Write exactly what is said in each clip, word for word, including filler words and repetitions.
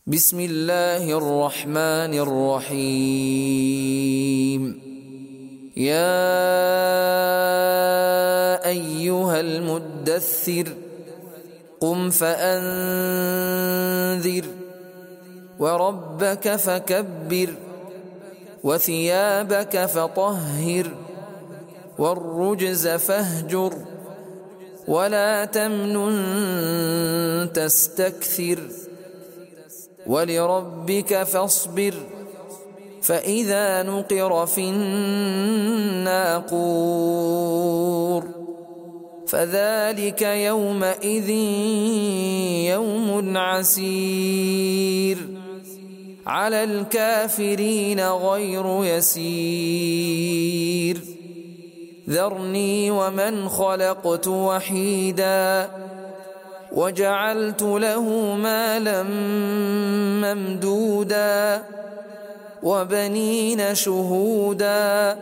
بسم الله الرحمن الرحيم. يا أيها المدثر قم فأنذر وربك فكبر وثيابك فطهر والرجز فاهجر ولا تمنن تستكثر ولربك فاصبر فإذا نقر في الناقور فذلك يومئذ يوم عسير على الكافرين غير يسير ذرني ومن خلقت وحيدا وجعلت له مالا ممدودا وبنين شهودا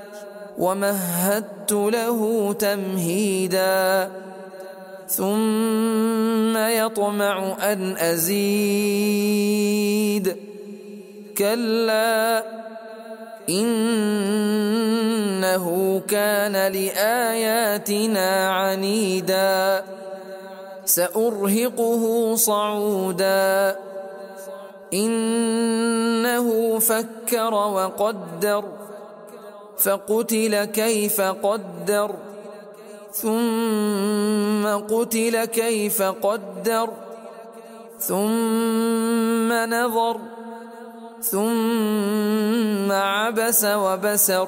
ومهدت له تمهيدا ثم يطمع أن أزيد كلا إنه كان لآياتنا عنيدا سأرهقه صعودا إنه فكر وقدر فقتل كيف قدر ثم قتل كيف قدر ثم نظر ثم عبس وبسر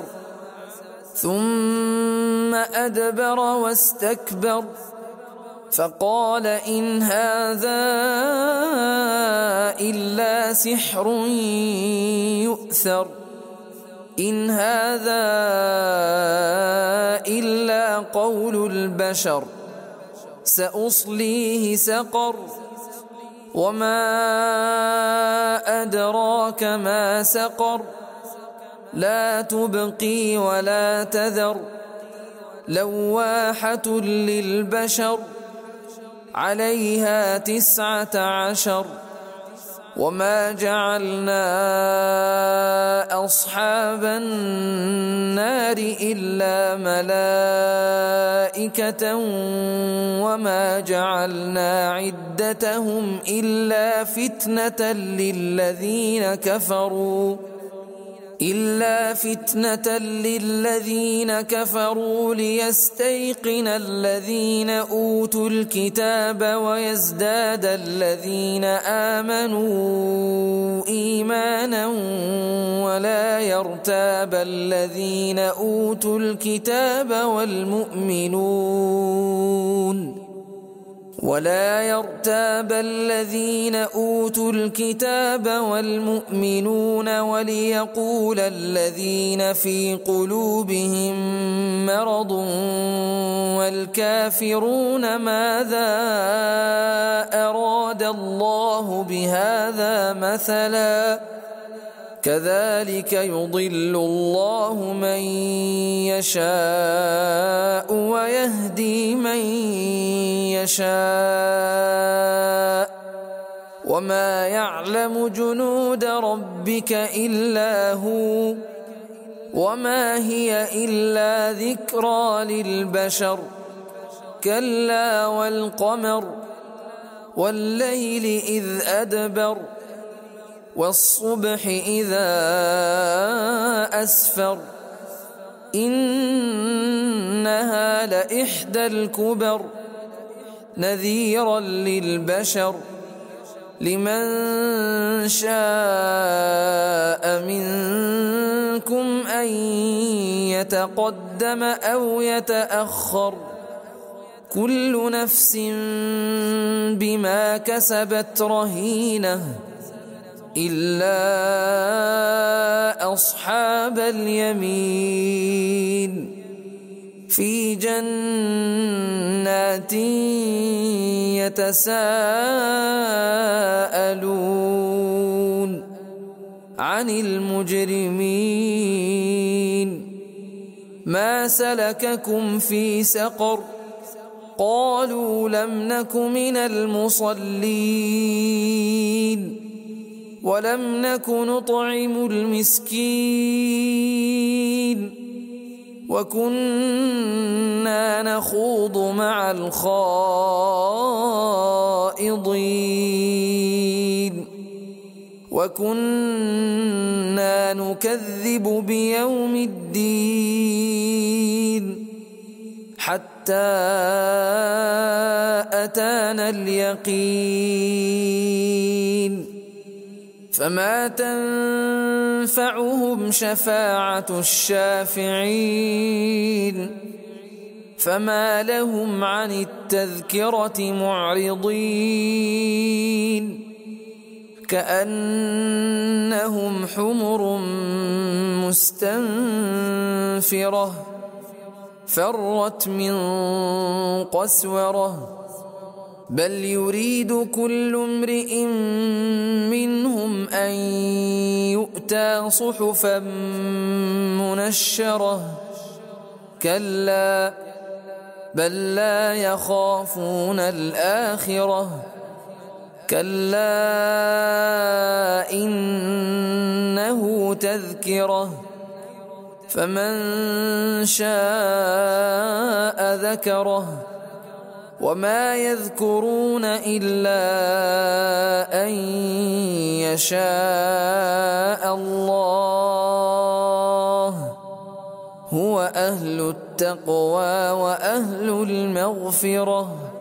ثم أدبر واستكبر فقال إن هذا إلا سحر يؤثر إن هذا إلا قول البشر سأصليه سقر وما أدراك ما سقر لا تبقي ولا تذر لواحة للبشر عليها تسعة عشر وما جعلنا أصحاب النار إلا ملائكة وما جعلنا عدتهم إلا فتنة للذين كفروا إلا فتنة للذين كفروا ليستيقن الذين أوتوا الكتاب ويزداد الذين آمنوا إيمانا ولا يرتاب الذين أوتوا الكتاب والمؤمنون ولا يرتاب الذين أوتوا الكتاب والمؤمنون وليقول الذين في قلوبهم مرض والكافرون ماذا أراد الله بهذا مثلا كذلك يضل الله من يشاء ويهدي من يشاء وما يعلم جنود ربك إلا هو وما هي إلا ذكرى للبشر كلا والقمر والليل إذ أدبر والصبح إذا أسفر إنها لإحدى الكبر نذيرا للبشر لمن شاء منكم أن يتقدم أو يتأخر كل نفس بما كسبت رهينة إلا أصحاب اليمين في جنات يتساءلون عن المجرمين ما سلككم في سقر قالوا لم نك من المصلين ولم نك نطعم المسكين وكنا نخوض مع الخائضين وكنا نكذب بيوم الدين حتى أتانا اليقين فما تنفعهم شفاعة الشافعين فما لهم عن التذكرة معرضين كأنهم حمر مستنفرة فرت من قسورة بل يريد كل امرئ منهم أن يؤتى صحفا منشرة كلا بل لا يخافون الآخرة كلا إنه تذكرة فمن شاء ذكره وما يذكرون إلا أن يشاء الله هو أهل التقوى وأهل المغفرة